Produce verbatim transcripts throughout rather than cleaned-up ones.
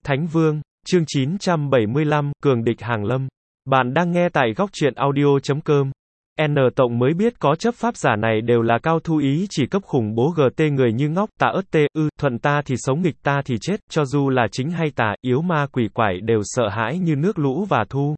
Thánh Vương, chương chín trăm bảy mươi lăm, Cường địch hàng lâm. Bạn đang nghe tại góc truyện audio chấm com. N Tổng mới biết có chấp pháp giả này đều là cao thu ý chỉ cấp khủng bố gt người như ngóc, tà ớt tê, ư, thuận ta thì sống nghịch ta thì chết, cho dù là chính hay tà, yếu ma quỷ quái đều sợ hãi như nước lũ và thu.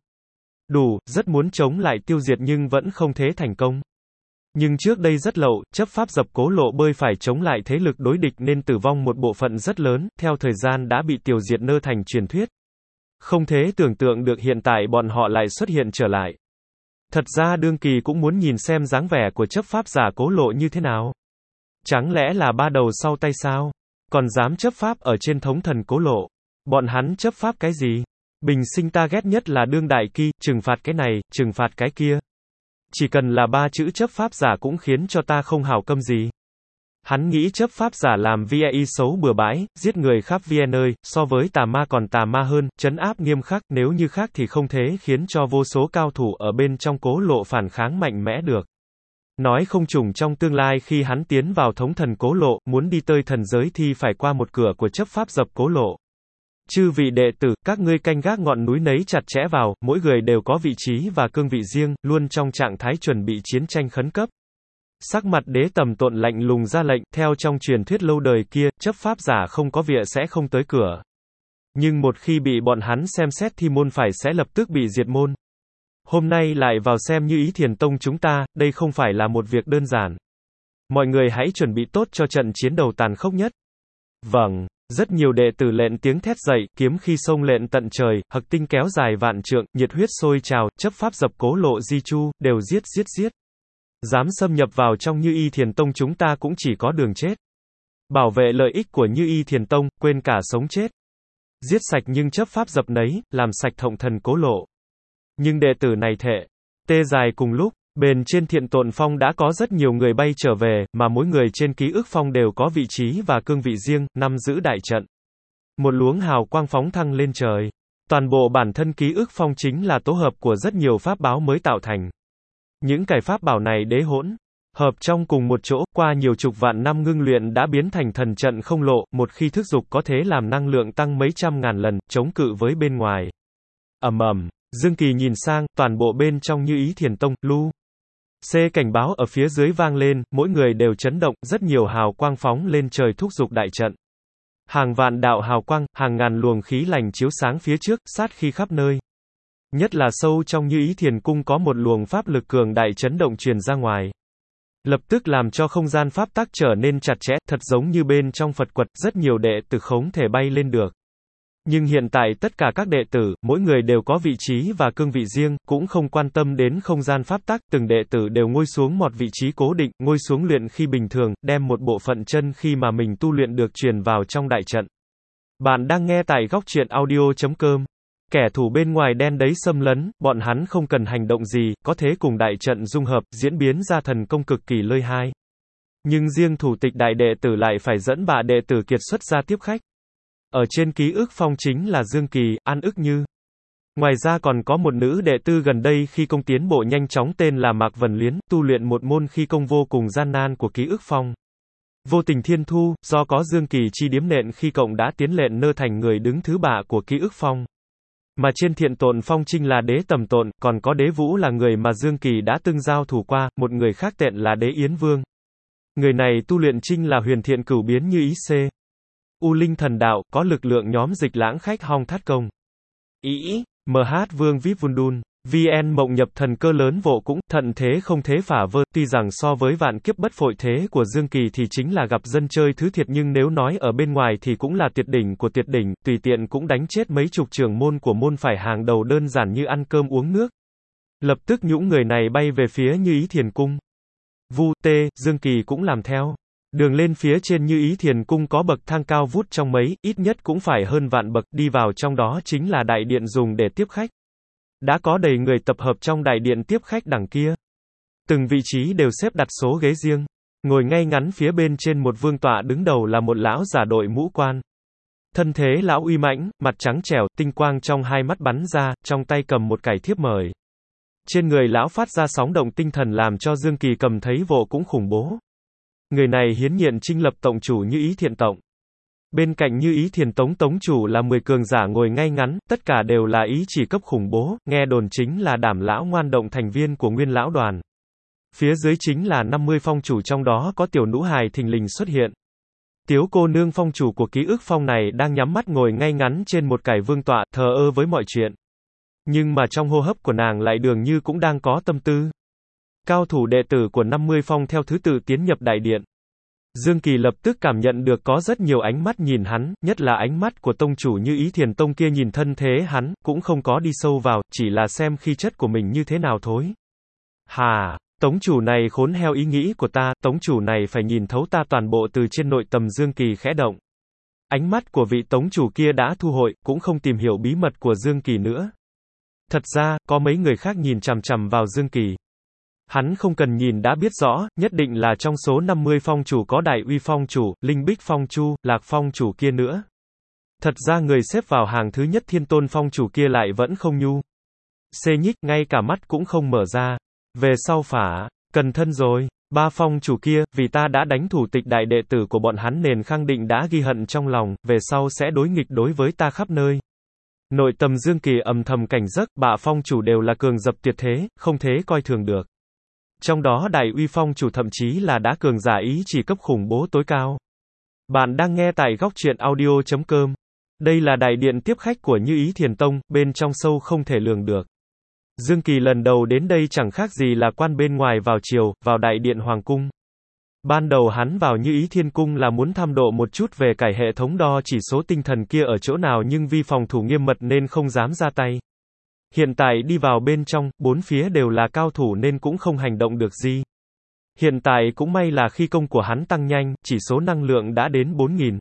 Đủ, rất muốn chống lại tiêu diệt nhưng vẫn không thể thành công. Nhưng trước đây rất lâu, chấp pháp dập Cố Lộ bơi phải chống lại thế lực đối địch nên tử vong một bộ phận rất lớn, theo thời gian đã bị tiêu diệt nơ thành truyền thuyết. Không thể tưởng tượng được hiện tại bọn họ lại xuất hiện trở lại. Thật ra đương kỳ cũng muốn nhìn xem dáng vẻ của chấp pháp giả Cố Lộ như thế nào. Chẳng lẽ là ba đầu sau tay sao? Còn dám chấp pháp ở trên thống thần Cố Lộ? Bọn hắn chấp pháp cái gì? Bình sinh ta ghét nhất là đương đại kỳ, trừng phạt cái này, trừng phạt cái kia. Chỉ cần là ba chữ chấp pháp giả cũng khiến cho ta không hảo căm gì. Hắn nghĩ chấp pháp giả làm vie xấu bừa bãi, giết người khắp vie nơi, so với tà ma còn tà ma hơn, trấn áp nghiêm khắc, nếu như khác thì không thể khiến cho vô số cao thủ ở bên trong Cố Lộ phản kháng mạnh mẽ được. Nói không chừng trong tương lai khi hắn tiến vào thống thần Cố Lộ, muốn đi tới thần giới thì phải qua một cửa của chấp pháp dập Cố Lộ. Chư vị đệ tử, các ngươi canh gác ngọn núi nấy chặt chẽ vào, mỗi người đều có vị trí và cương vị riêng, luôn trong trạng thái chuẩn bị chiến tranh khẩn cấp. Sắc mặt Đế Tầm Tộn lạnh lùng ra lệnh, theo trong truyền thuyết lâu đời kia, chấp pháp giả không có vịa sẽ không tới cửa. Nhưng một khi bị bọn hắn xem xét thì môn phải sẽ lập tức bị diệt môn. Hôm nay lại vào xem Như Ý Thiền Tông chúng ta, đây không phải là một việc đơn giản. Mọi người hãy chuẩn bị tốt cho trận chiến đầu tàn khốc nhất. Vâng. Rất nhiều đệ tử lệnh tiếng thét dậy, kiếm khi sông lệnh tận trời, hặc tinh kéo dài vạn trượng, nhiệt huyết sôi trào, chấp pháp dập Cố Lộ di chu, đều giết giết giết. Dám xâm nhập vào trong Như Y Thiền Tông chúng ta cũng chỉ có đường chết. Bảo vệ lợi ích của Như Y Thiền Tông, quên cả sống chết. Giết sạch nhưng chấp pháp dập nấy, làm sạch thống thần Cố Lộ. Nhưng đệ tử này thệ, tê dài cùng lúc. Bền trên Thiện Tộn Phong đã có rất nhiều người bay trở về, mà mỗi người trên ký ức phong đều có vị trí và cương vị riêng, nắm giữ đại trận. Một luống hào quang phóng thăng lên trời. Toàn bộ bản thân ký ức phong chính là tổ hợp của rất nhiều pháp báo mới tạo thành. Những cái pháp bảo này đế hỗn hợp trong cùng một chỗ, qua nhiều chục vạn năm ngưng luyện đã biến thành thần trận không lộ, một khi thức dục có thể làm năng lượng tăng mấy trăm ngàn lần, chống cự với bên ngoài. Ầm ầm, Dương Kỳ nhìn sang, toàn bộ bên trong Như Ý Thiền Tông, lu. C cảnh báo ở phía dưới vang lên, mỗi người đều chấn động, rất nhiều hào quang phóng lên trời thúc giục đại trận. Hàng vạn đạo hào quang, hàng ngàn luồng khí lành chiếu sáng phía trước, sát khí khắp nơi. Nhất là sâu trong Như Ý Thiền Cung có một luồng pháp lực cường đại chấn động truyền ra ngoài. Lập tức làm cho không gian pháp tắc trở nên chặt chẽ, thật giống như bên trong Phật quật, rất nhiều đệ tử không thể bay lên được. Nhưng hiện tại tất cả các đệ tử, mỗi người đều có vị trí và cương vị riêng, cũng không quan tâm đến không gian pháp tắc, từng đệ tử đều ngồi xuống một vị trí cố định, ngồi xuống luyện khi bình thường, đem một bộ phận chân khi mà mình tu luyện được truyền vào trong đại trận. Bạn đang nghe tại góc truyện audio chấm com. Kẻ thù bên ngoài đen đấy xâm lấn, bọn hắn không cần hành động gì, có thể cùng đại trận dung hợp, diễn biến ra thần công cực kỳ lợi hại. Nhưng riêng thủ tịch đại đệ tử lại phải dẫn bà đệ tử kiệt xuất ra tiếp khách. Ở trên ký ức phong chính là Dương Kỳ, An Ức Như. Ngoài ra còn có một nữ đệ tử gần đây khi công tiến bộ nhanh chóng tên là Mạc Vân Liến, tu luyện một môn khí công vô cùng gian nan của ký ức phong. Vô tình thiên thu, do có Dương Kỳ chi điếm nện khi cộng đã tiến lệnh nơ thành người đứng thứ ba của ký ức phong. Mà trên Thiện Tộn Phong trinh là Đế Tầm Tộn, còn có Đế Vũ là người mà Dương Kỳ đã từng giao thủ qua, một người khác tên là Đế Yến Vương. Người này tu luyện trinh là huyền thiện cửu biến như ý c. U Linh Thần Đạo, có lực lượng nhóm dịch lãng khách hong thắt công. Ý, em hát Vương vê i pê Vundun, vê en mộng nhập thần cơ lớn vô cũng, thận thế không thế phả vơ, tuy rằng so với vạn kiếp bất phội thế của Dương Kỳ thì chính là gặp dân chơi thứ thiệt nhưng nếu nói ở bên ngoài thì cũng là tuyệt đỉnh của tuyệt đỉnh, tùy tiện cũng đánh chết mấy chục trưởng môn của môn phải hàng đầu đơn giản như ăn cơm uống nước. Lập tức nhũng người này bay về phía Như Ý Thiền Cung. Vu, Tê, Dương Kỳ cũng làm theo. Đường lên phía trên Như Ý Thiền Cung có bậc thang cao vút trong mấy, ít nhất cũng phải hơn vạn bậc, đi vào trong đó chính là đại điện dùng để tiếp khách. Đã có đầy người tập hợp trong đại điện tiếp khách đằng kia. Từng vị trí đều xếp đặt số ghế riêng. Ngồi ngay ngắn phía bên trên một vương tọa đứng đầu là một lão giả đội mũ quan. Thân thế lão uy mãnh, mặt trắng trẻo, tinh quang trong hai mắt bắn ra, trong tay cầm một cải thiếp mời. Trên người lão phát ra sóng động tinh thần làm cho Dương Kỳ cầm thấy vô cũng khủng bố. Người này hiến nhiệm chinh lập tổng chủ Như Ý Thiện Tông. Bên cạnh Như Ý Thiền Tông tông chủ là mười cường giả ngồi ngay ngắn, tất cả đều là ý chỉ cấp khủng bố, nghe đồn chính là Đảm lão ngoan động thành viên của Nguyên lão đoàn. Phía dưới chính là năm mươi phong chủ, trong đó có tiểu nữ hài thình lình xuất hiện. Tiếu cô nương phong chủ của ký ức phong này đang nhắm mắt ngồi ngay ngắn trên một cải vương tọa, thờ ơ với mọi chuyện. Nhưng mà trong hô hấp của nàng lại dường như cũng đang có tâm tư. Cao thủ đệ tử của năm mươi phong theo thứ tự tiến nhập đại điện. Dương Kỳ lập tức cảm nhận được có rất nhiều ánh mắt nhìn hắn, nhất là ánh mắt của tông chủ Như Ý Thiền Tông kia nhìn thân thế hắn, cũng không có đi sâu vào, chỉ là xem khí chất của mình như thế nào thôi. Hà, tống chủ này khốn heo, ý nghĩ của ta, tống chủ này phải nhìn thấu ta toàn bộ từ trên nội tâm. Dương Kỳ khẽ động. Ánh mắt của vị tống chủ kia đã thu hồi, cũng không tìm hiểu bí mật của Dương Kỳ nữa. Thật ra, có mấy người khác nhìn chằm chằm vào Dương Kỳ. Hắn không cần nhìn đã biết rõ, nhất định là trong số năm mươi phong chủ có Đại Uy phong chủ, Linh Bích phong chu, Lạc phong chủ kia nữa. Thật ra người xếp vào hàng thứ nhất Thiên Tôn phong chủ kia lại vẫn không nhu. Xê nhích, ngay cả mắt cũng không mở ra. Về sau phả, cần thân rồi. Ba phong chủ kia, vì ta đã đánh thủ tịch đại đệ tử của bọn hắn nên khẳng định đã ghi hận trong lòng, về sau sẽ đối nghịch đối với ta khắp nơi. Nội tâm Dương Kỳ âm thầm cảnh giác, bạ phong chủ đều là cường dập tuyệt thế, không thế coi thường được. Trong đó Đại Uy phong chủ thậm chí là đã cường giả ý chỉ cấp khủng bố tối cao. Bạn đang nghe tại góc truyện audio chấm com. Đây là đại điện tiếp khách của Như Ý Thiền Tông, bên trong sâu không thể lường được. Dương Kỳ lần đầu đến đây chẳng khác gì là quan bên ngoài vào triều, vào đại điện hoàng cung. Ban đầu hắn vào Như Ý Thiên Cung là muốn tham độ một chút về cải hệ thống đo chỉ số tinh thần kia ở chỗ nào, nhưng vì phòng thủ nghiêm mật nên không dám ra tay. Hiện tại đi vào bên trong, bốn phía đều là cao thủ nên cũng không hành động được gì. Hiện tại cũng may là khi công của hắn tăng nhanh, chỉ số năng lượng đã đến bốn nghìn.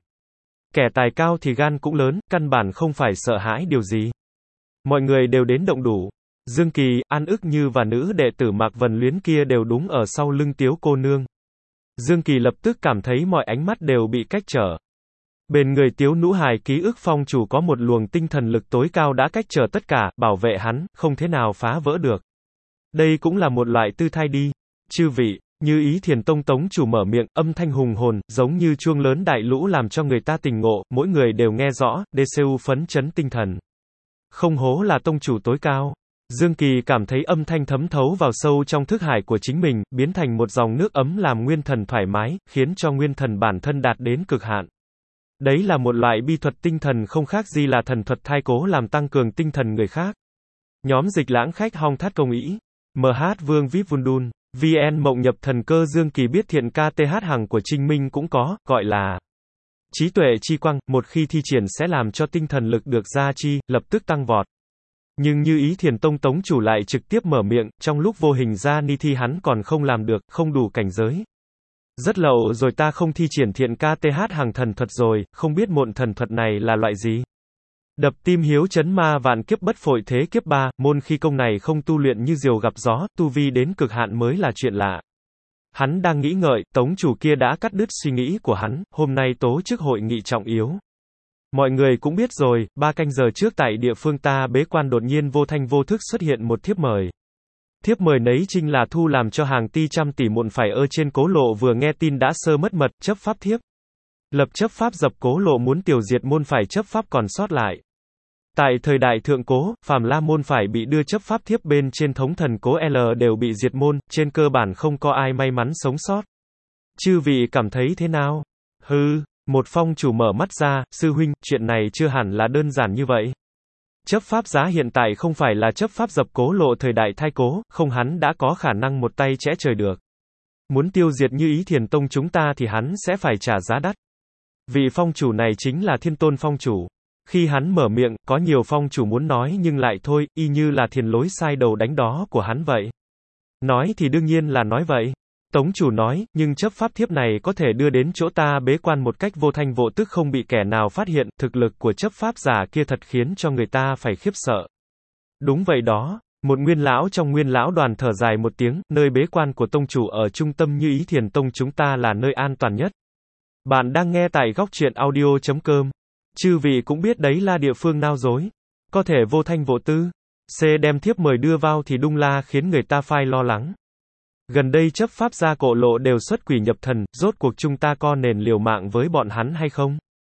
Kẻ tài cao thì gan cũng lớn, căn bản không phải sợ hãi điều gì. Mọi người đều đến động đủ. Dương Kỳ, An Ức Như và nữ đệ tử Mạc Vân Luyến kia đều đúng ở sau lưng Tiếu cô nương. Dương Kỳ lập tức cảm thấy mọi ánh mắt đều bị cách trở. Bên người Tiếu nữ hài ký ức phong chủ có một luồng tinh thần lực tối cao đã cách trở tất cả, bảo vệ hắn, không thể nào phá vỡ được. Đây cũng là một loại tư thai đi. Chư vị, Như Ý Thiền Tông tông chủ mở miệng, âm thanh hùng hồn, giống như chuông lớn đại lũ làm cho người ta tỉnh ngộ, mỗi người đều nghe rõ, đê xê u phấn chấn tinh thần. Không hố là tông chủ tối cao. Dương Kỳ cảm thấy âm thanh thấm thấu vào sâu trong thức hải của chính mình, biến thành một dòng nước ấm làm nguyên thần thoải mái, khiến cho nguyên thần bản thân đạt đến cực hạn. Đấy là một loại bi thuật tinh thần không khác gì là thần thuật thai cố làm tăng cường tinh thần người khác. Nhóm dịch lãng khách Hong Thát Công Ý, em hát Vương vê i pê Vundun, vê en Mộng Nhập Thần Cơ. Dương Kỳ biết thiện ca tê hát Hằng của Trinh Minh cũng có, gọi là trí tuệ chi quang, một khi thi triển sẽ làm cho tinh thần lực được gia chi, lập tức tăng vọt. Nhưng Như Ý Thiền Tông tông chủ lại trực tiếp mở miệng, trong lúc vô hình ra ni thi hắn còn không làm được, không đủ cảnh giới. Rất lâu rồi ta không thi triển thiện ca tê hát Hằng thần thuật rồi, không biết môn thần thuật này là loại gì. Đập tim hiếu chấn ma vạn kiếp bất phội thế kiếp ba, môn khí công này không tu luyện như diều gặp gió, tu vi đến cực hạn mới là chuyện lạ. Hắn đang nghĩ ngợi, tống chủ kia đã cắt đứt suy nghĩ của hắn, hôm nay tố chức hội nghị trọng yếu. Mọi người cũng biết rồi, ba canh giờ trước tại địa phương ta bế quan đột nhiên vô thanh vô thức xuất hiện một thiếp mời. Thiếp mời nấy chính là thu làm cho hàng ti trăm tỷ muộn phải ơ trên cố lộ vừa nghe tin đã sơ mất mật, chấp pháp thiếp. Lập chấp pháp dập cố lộ muốn tiêu diệt môn phải chấp pháp còn sót lại. Tại thời đại thượng cố, phàm la môn phải bị đưa chấp pháp thiếp bên trên thống thần cố L đều bị diệt môn, trên cơ bản không có ai may mắn sống sót. Chư vị cảm thấy thế nào? Hừ. Một phong chủ mở mắt ra, sư huynh, chuyện này chưa hẳn là đơn giản như vậy. Chấp pháp giá hiện tại không phải là chấp pháp dập cố lộ thời đại thai cố, không hắn đã có khả năng một tay chẽ trời được. Muốn tiêu diệt Như Ý Thiền Tông chúng ta thì hắn sẽ phải trả giá đắt. Vị phong chủ này chính là Thiên Tôn phong chủ. Khi hắn mở miệng, có nhiều phong chủ muốn nói nhưng lại thôi, y như là thiền lối sai đầu đánh đó của hắn vậy. Nói thì đương nhiên là nói vậy. Tống chủ nói, nhưng chấp pháp thiếp này có thể đưa đến chỗ ta bế quan một cách vô thanh vô tức không bị kẻ nào phát hiện, thực lực của chấp pháp giả kia thật khiến cho người ta phải khiếp sợ. Đúng vậy đó, một nguyên lão trong nguyên lão đoàn thở dài một tiếng, nơi bế quan của tông chủ ở trung tâm Như Ý Thiền Tông chúng ta là nơi an toàn nhất. Bạn đang nghe tại góc truyện audio chấm com. Chư vị cũng biết đấy là địa phương nào dối. Có thể vô thanh vô tư. C đem thiếp mời đưa vào thì đung la khiến người ta phai lo lắng. Gần đây chấp pháp gia cộ lộ đều xuất quỷ nhập thần, rốt cuộc chúng ta có nền liều mạng với bọn hắn hay không?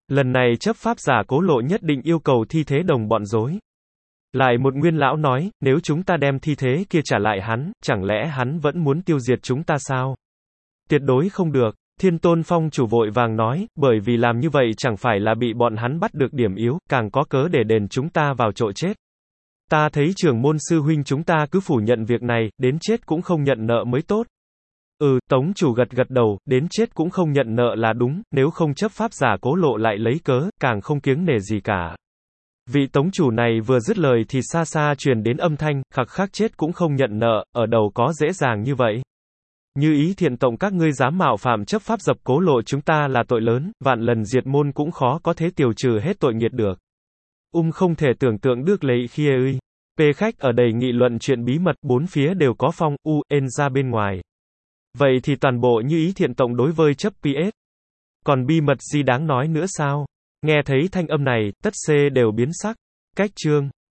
Lần này chấp pháp giả Cố Lộ nhất định yêu cầu thi thế đồng bọn dối. Lại một nguyên lão nói, nếu chúng ta đem thi thế kia trả lại hắn, chẳng lẽ hắn vẫn muốn tiêu diệt chúng ta sao? Tuyệt đối không được. Thiên Tôn Phong chủ vội vàng nói, bởi vì làm như vậy chẳng phải là bị bọn hắn bắt được điểm yếu, càng có cớ để đền chúng ta vào chỗ chết. Ta thấy trưởng môn sư huynh chúng ta cứ phủ nhận việc này, đến chết cũng không nhận nợ mới tốt. Ừ, Tống chủ gật gật đầu, đến chết cũng không nhận nợ là đúng, nếu không chấp pháp giả Cố Lộ lại lấy cớ, càng không kiêng nể gì cả. Vị tống chủ này vừa dứt lời thì xa xa truyền đến âm thanh, khặc khắc chết cũng không nhận nợ, ở đầu có dễ dàng như vậy. Như Ý Thiện Tông các ngươi dám mạo phạm chấp pháp dập Cố Lộ chúng ta là tội lớn, vạn lần diệt môn cũng khó có thể tiêu trừ hết tội nghiệt được. Um không thể tưởng tượng được lấy khi ơi. P khách ở đây nghị luận chuyện bí mật, bốn phía đều có phong, u, en ra bên ngoài. Vậy thì toàn bộ Như Ý Thiện Tông đối với chấp pê ét. Còn bí mật gì đáng nói nữa sao? Nghe thấy thanh âm này, tất C đều biến sắc. Cách chương